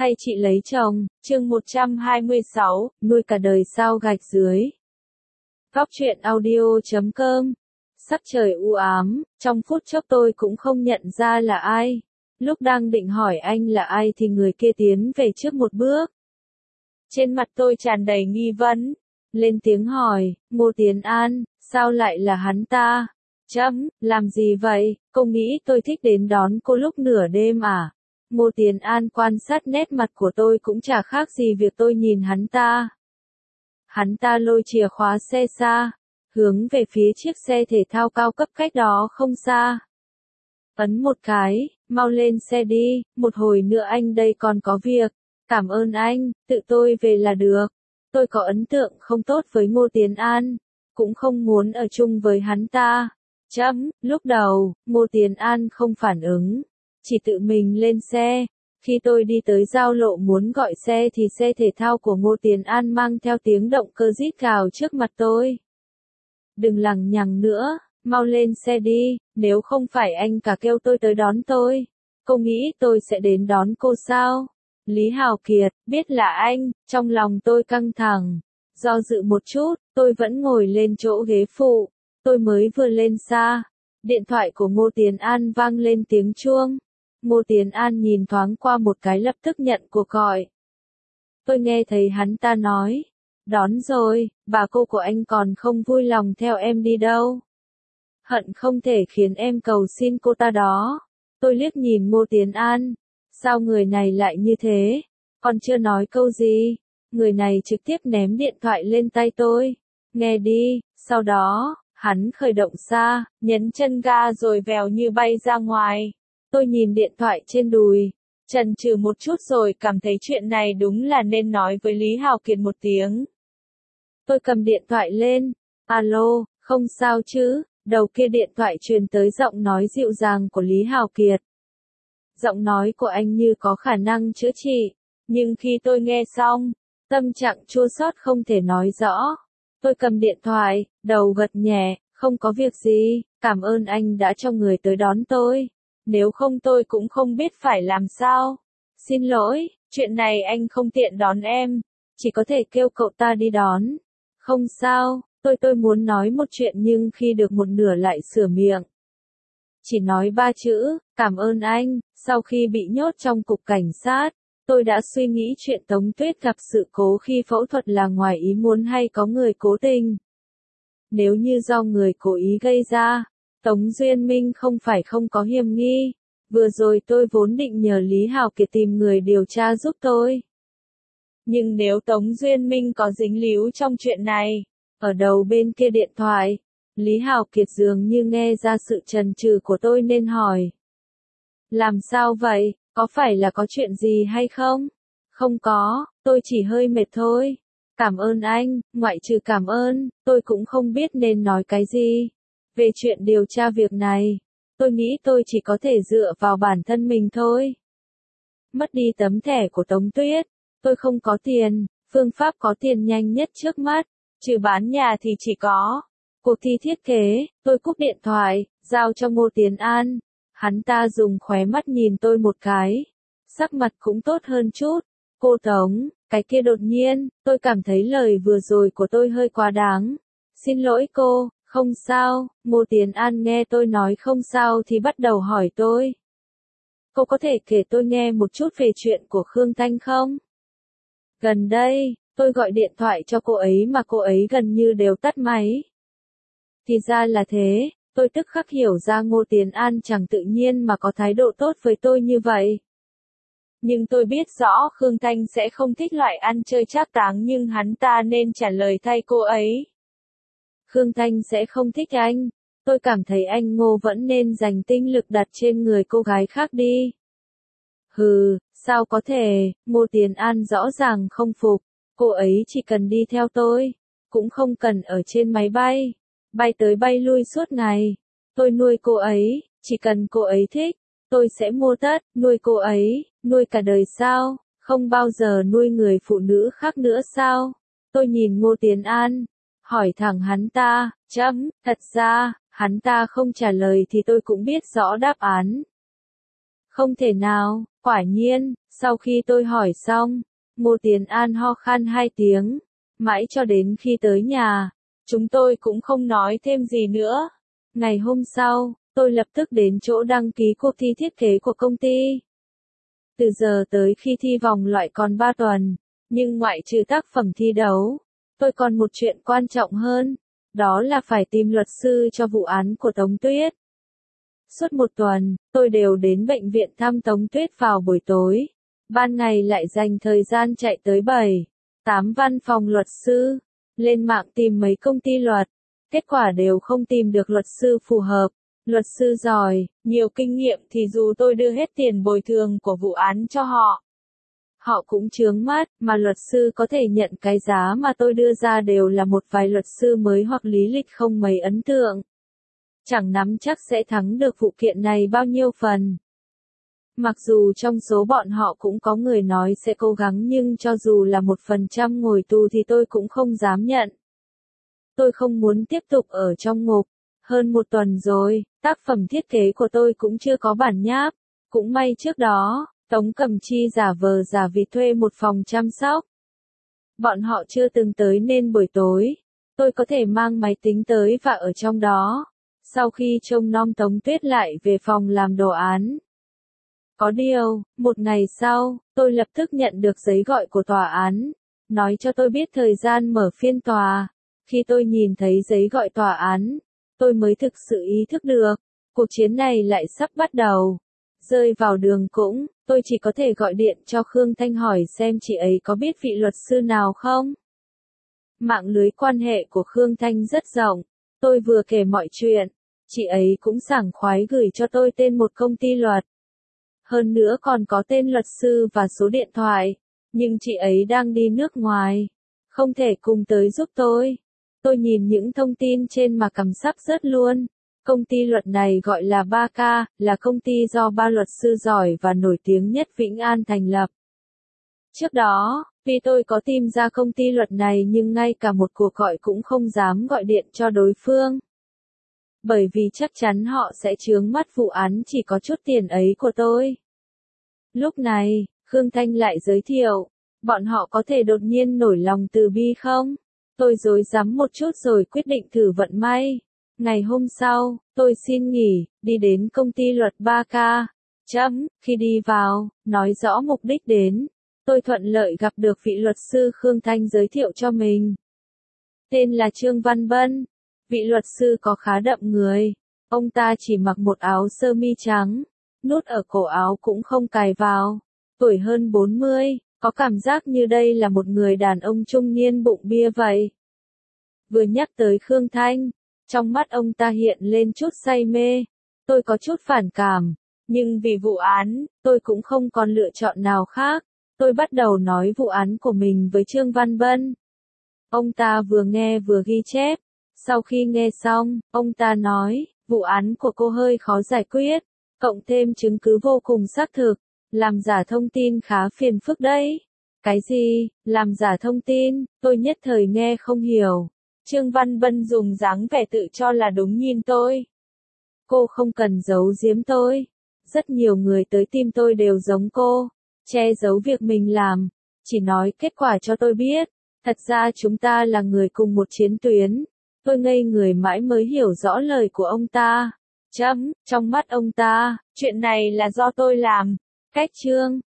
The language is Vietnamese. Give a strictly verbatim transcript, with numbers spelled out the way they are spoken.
hay chị lấy chồng, chương một trăm hai mươi sáu, nuôi cả đời sao gạch dưới. Góc truyện audio chấm com. Sắc trời u ám, trong phút chốc tôi cũng không nhận ra là ai. Lúc đang định hỏi anh là ai thì người kia tiến về trước một bước. Trên mặt tôi tràn đầy nghi vấn. Lên tiếng hỏi, Ngô Tiến An, sao lại là hắn ta? Chấm, làm gì vậy, cô nghĩ tôi thích đến đón cô lúc nửa đêm à? Ngô Tiến An quan sát nét mặt của tôi cũng chả khác gì việc tôi nhìn hắn ta. Hắn ta lôi chìa khóa xe ra, hướng về phía chiếc xe thể thao cao cấp cách đó không xa. Ấn một cái, mau lên xe đi, một hồi nữa anh đây còn có việc. Cảm ơn anh, tự tôi về là được. Tôi có ấn tượng không tốt với Ngô Tiến An, cũng không muốn ở chung với hắn ta. Chấm, lúc đầu, Ngô Tiến An không phản ứng, chỉ tự mình lên xe. Khi tôi đi tới giao lộ muốn gọi xe thì xe thể thao của Ngô Tiến An mang theo tiếng động cơ rít gào trước mặt tôi. Đừng lằng nhằng nữa, mau lên xe đi, nếu không phải anh cả kêu tôi tới đón tôi. Cô nghĩ tôi sẽ đến đón cô sao? Lý Hào Kiệt, biết là anh, trong lòng tôi căng thẳng. Do dự một chút, tôi vẫn ngồi lên chỗ ghế phụ. Tôi mới vừa lên xa, điện thoại của Ngô Tiến An vang lên tiếng chuông. Ngô Tiến An nhìn thoáng qua một cái lập tức nhận cuộc gọi. Tôi nghe thấy hắn ta nói, đón rồi, bà cô của anh còn không vui lòng theo em đi đâu. Hận không thể khiến em cầu xin cô ta đó. Tôi liếc nhìn Ngô Tiến An, sao người này lại như thế, còn chưa nói câu gì, người này trực tiếp ném điện thoại lên tay tôi. Nghe đi, sau đó, hắn khởi động xa, nhấn chân ga rồi vèo như bay ra ngoài. Tôi nhìn điện thoại trên đùi, chần chừ một chút rồi cảm thấy chuyện này đúng là nên nói với Lý Hào Kiệt một tiếng. Tôi cầm điện thoại lên, alo, không sao chứ, đầu kia điện thoại truyền tới giọng nói dịu dàng của Lý Hào Kiệt. Giọng nói của anh như có khả năng chữa trị, nhưng khi tôi nghe xong, tâm trạng chua xót không thể nói rõ. Tôi cầm điện thoại, đầu gật nhẹ, không có việc gì, cảm ơn anh đã cho người tới đón tôi. Nếu không tôi cũng không biết phải làm sao. Xin lỗi, chuyện này anh không tiện đón em, chỉ có thể kêu cậu ta đi đón. Không sao, tôi tôi muốn nói một chuyện nhưng khi được một nửa lại sửa miệng. Chỉ nói ba chữ, cảm ơn anh. Sau khi bị nhốt trong cục cảnh sát, tôi đã suy nghĩ chuyện Tống Tuyết gặp sự cố khi phẫu thuật là ngoài ý muốn hay có người cố tình. Nếu như do người cố ý gây ra, Tống Duyên Minh không phải không có hiểm nghi. Vừa rồi tôi vốn định nhờ Lý Hào Kiệt tìm người điều tra giúp tôi. Nhưng nếu Tống Duyên Minh có dính líu trong chuyện này, ở đầu bên kia điện thoại, Lý Hào Kiệt dường như nghe ra sự chần chừ của tôi nên hỏi. Làm sao vậy, có phải là có chuyện gì hay không? Không có, tôi chỉ hơi mệt thôi. Cảm ơn anh, ngoại trừ cảm ơn, tôi cũng không biết nên nói cái gì. Về chuyện điều tra việc này, tôi nghĩ tôi chỉ có thể dựa vào bản thân mình thôi. Mất đi tấm thẻ của Tống Tuyết, tôi không có tiền, phương pháp có tiền nhanh nhất trước mắt, trừ bán nhà thì chỉ có cuộc thi thiết kế. Tôi cúp điện thoại, giao cho Ngô Tiến An. Hắn ta dùng khóe mắt nhìn tôi một cái, sắc mặt cũng tốt hơn chút. Cô Tống, cái kia đột nhiên, tôi cảm thấy lời vừa rồi của tôi hơi quá đáng. Xin lỗi cô, không sao. Ngô Tiến An nghe tôi nói không sao thì bắt đầu hỏi tôi. Cô có thể kể tôi nghe một chút về chuyện của Khương Thanh không? Gần đây, tôi gọi điện thoại cho cô ấy mà cô ấy gần như đều tắt máy. Thì ra là thế. Tôi tức khắc hiểu ra Ngô Tiến An chẳng tự nhiên mà có thái độ tốt với tôi như vậy. Nhưng tôi biết rõ Khương Thanh sẽ không thích loại ăn chơi trác táng nhưng hắn ta nên trả lời thay cô ấy. Khương Thanh sẽ không thích anh. Tôi cảm thấy anh Ngô vẫn nên dành tinh lực đặt trên người cô gái khác đi. Hừ, sao có thể, Ngô Tiến An rõ ràng không phục. Cô ấy chỉ cần đi theo tôi, cũng không cần ở trên máy bay. Bay tới bay lui suốt ngày. Tôi nuôi cô ấy, chỉ cần cô ấy thích, tôi sẽ mua tất, nuôi cô ấy, nuôi cả đời sao, không bao giờ nuôi người phụ nữ khác nữa sao? Tôi nhìn Ngô Tiến An, hỏi thẳng hắn ta, chấm, thật ra, hắn ta không trả lời thì tôi cũng biết rõ đáp án. Không thể nào, quả nhiên, Sau khi tôi hỏi xong, Ngô Tiến An ho khan hai tiếng, mãi cho đến khi tới nhà, chúng tôi cũng không nói thêm gì nữa. Ngày hôm sau, tôi lập tức đến chỗ đăng ký cuộc thi thiết kế của công ty. Từ giờ tới khi thi vòng loại còn ba tuần, nhưng ngoại trừ tác phẩm thi đấu, tôi còn một chuyện quan trọng hơn, đó là phải tìm luật sư cho vụ án của Tống Tuyết. Suốt một tuần, tôi đều đến bệnh viện thăm Tống Tuyết vào buổi tối, ban ngày lại dành thời gian chạy tới bảy, tám văn phòng luật sư, lên mạng tìm mấy công ty luật, kết quả đều không tìm được luật sư phù hợp. Luật sư giỏi, nhiều kinh nghiệm thì dù tôi đưa hết tiền bồi thường của vụ án cho họ, họ cũng chướng mắt, mà luật sư có thể nhận cái giá mà tôi đưa ra đều là một vài luật sư mới hoặc lý lịch không mấy ấn tượng. Chẳng nắm chắc sẽ thắng được vụ kiện này bao nhiêu phần. Mặc dù trong số bọn họ cũng có người nói sẽ cố gắng nhưng cho dù là một phần trăm ngồi tù thì tôi cũng không dám nhận. Tôi không muốn tiếp tục ở trong ngục. Hơn một tuần rồi, tác phẩm thiết kế của tôi cũng chưa có bản nháp. Cũng may trước đó, Tống Cẩm Chi giả vờ giả vịt thuê một phòng chăm sóc. Bọn họ chưa từng tới nên buổi tối, tôi có thể mang máy tính tới và ở trong đó. Sau khi trông nom Tống Tuyết lại về phòng làm đồ án. Có điều, một ngày sau, tôi lập tức nhận được giấy gọi của tòa án, nói cho tôi biết thời gian mở phiên tòa. Khi tôi nhìn thấy giấy gọi tòa án, tôi mới thực sự ý thức được, cuộc chiến này lại sắp bắt đầu. Rơi vào đường cũng, tôi chỉ có thể gọi điện cho Khương Thanh hỏi xem chị ấy có biết vị luật sư nào không. Mạng lưới quan hệ của Khương Thanh rất rộng, tôi vừa kể mọi chuyện, chị ấy cũng sảng khoái gửi cho tôi tên một công ty luật. Hơn nữa còn có tên luật sư và số điện thoại, nhưng chị ấy đang đi nước ngoài, không thể cùng tới giúp tôi. Tôi nhìn những thông tin trên mà cầm sắp rớt luôn. Công ty luật này gọi là ba K, là công ty do ba luật sư giỏi và nổi tiếng nhất Vĩnh An thành lập. Trước đó, vì tôi có tìm ra công ty luật này nhưng ngay cả một cuộc gọi cũng không dám gọi điện cho đối phương. Bởi vì chắc chắn họ sẽ chướng mắt vụ án chỉ có chút tiền ấy của tôi. Lúc này, Khương Thanh lại giới thiệu, bọn họ có thể đột nhiên nổi lòng từ bi không? Tôi rối rắm một chút rồi quyết định thử vận may. Ngày hôm sau, tôi xin nghỉ, đi đến công ty luật ba K. Chấm, khi đi vào, nói rõ mục đích đến, tôi thuận lợi gặp được vị luật sư Khương Thanh giới thiệu cho mình. Tên là Trương Văn Bân. Vị luật sư có khá đậm người. Ông ta chỉ mặc một áo sơ mi trắng, nút ở cổ áo cũng không cài vào. Tuổi hơn bốn mươi, có cảm giác như đây là một người đàn ông trung niên bụng bia vậy. Vừa nhắc tới Khương Thanh, trong mắt ông ta hiện lên chút say mê. Tôi có chút phản cảm, nhưng vì vụ án, tôi cũng không còn lựa chọn nào khác. Tôi bắt đầu nói vụ án của mình với Trương Văn Bân. Ông ta vừa nghe vừa ghi chép. Sau khi nghe xong, ông ta nói, vụ án của cô hơi khó giải quyết, cộng thêm chứng cứ vô cùng xác thực, làm giả thông tin khá phiền phức đấy. Cái gì, làm giả thông tin, tôi nhất thời nghe không hiểu. Trương Văn Bân dùng dáng vẻ tự cho là đúng nhìn tôi. Cô không cần giấu giếm tôi. Rất nhiều người tới tìm tôi đều giống cô, che giấu việc mình làm, chỉ nói kết quả cho tôi biết. Thật ra chúng ta là người cùng một chiến tuyến. Tôi ngây người mãi mới hiểu rõ lời của ông ta. Chấm, trong mắt ông ta, chuyện này là do tôi làm. Cách Trương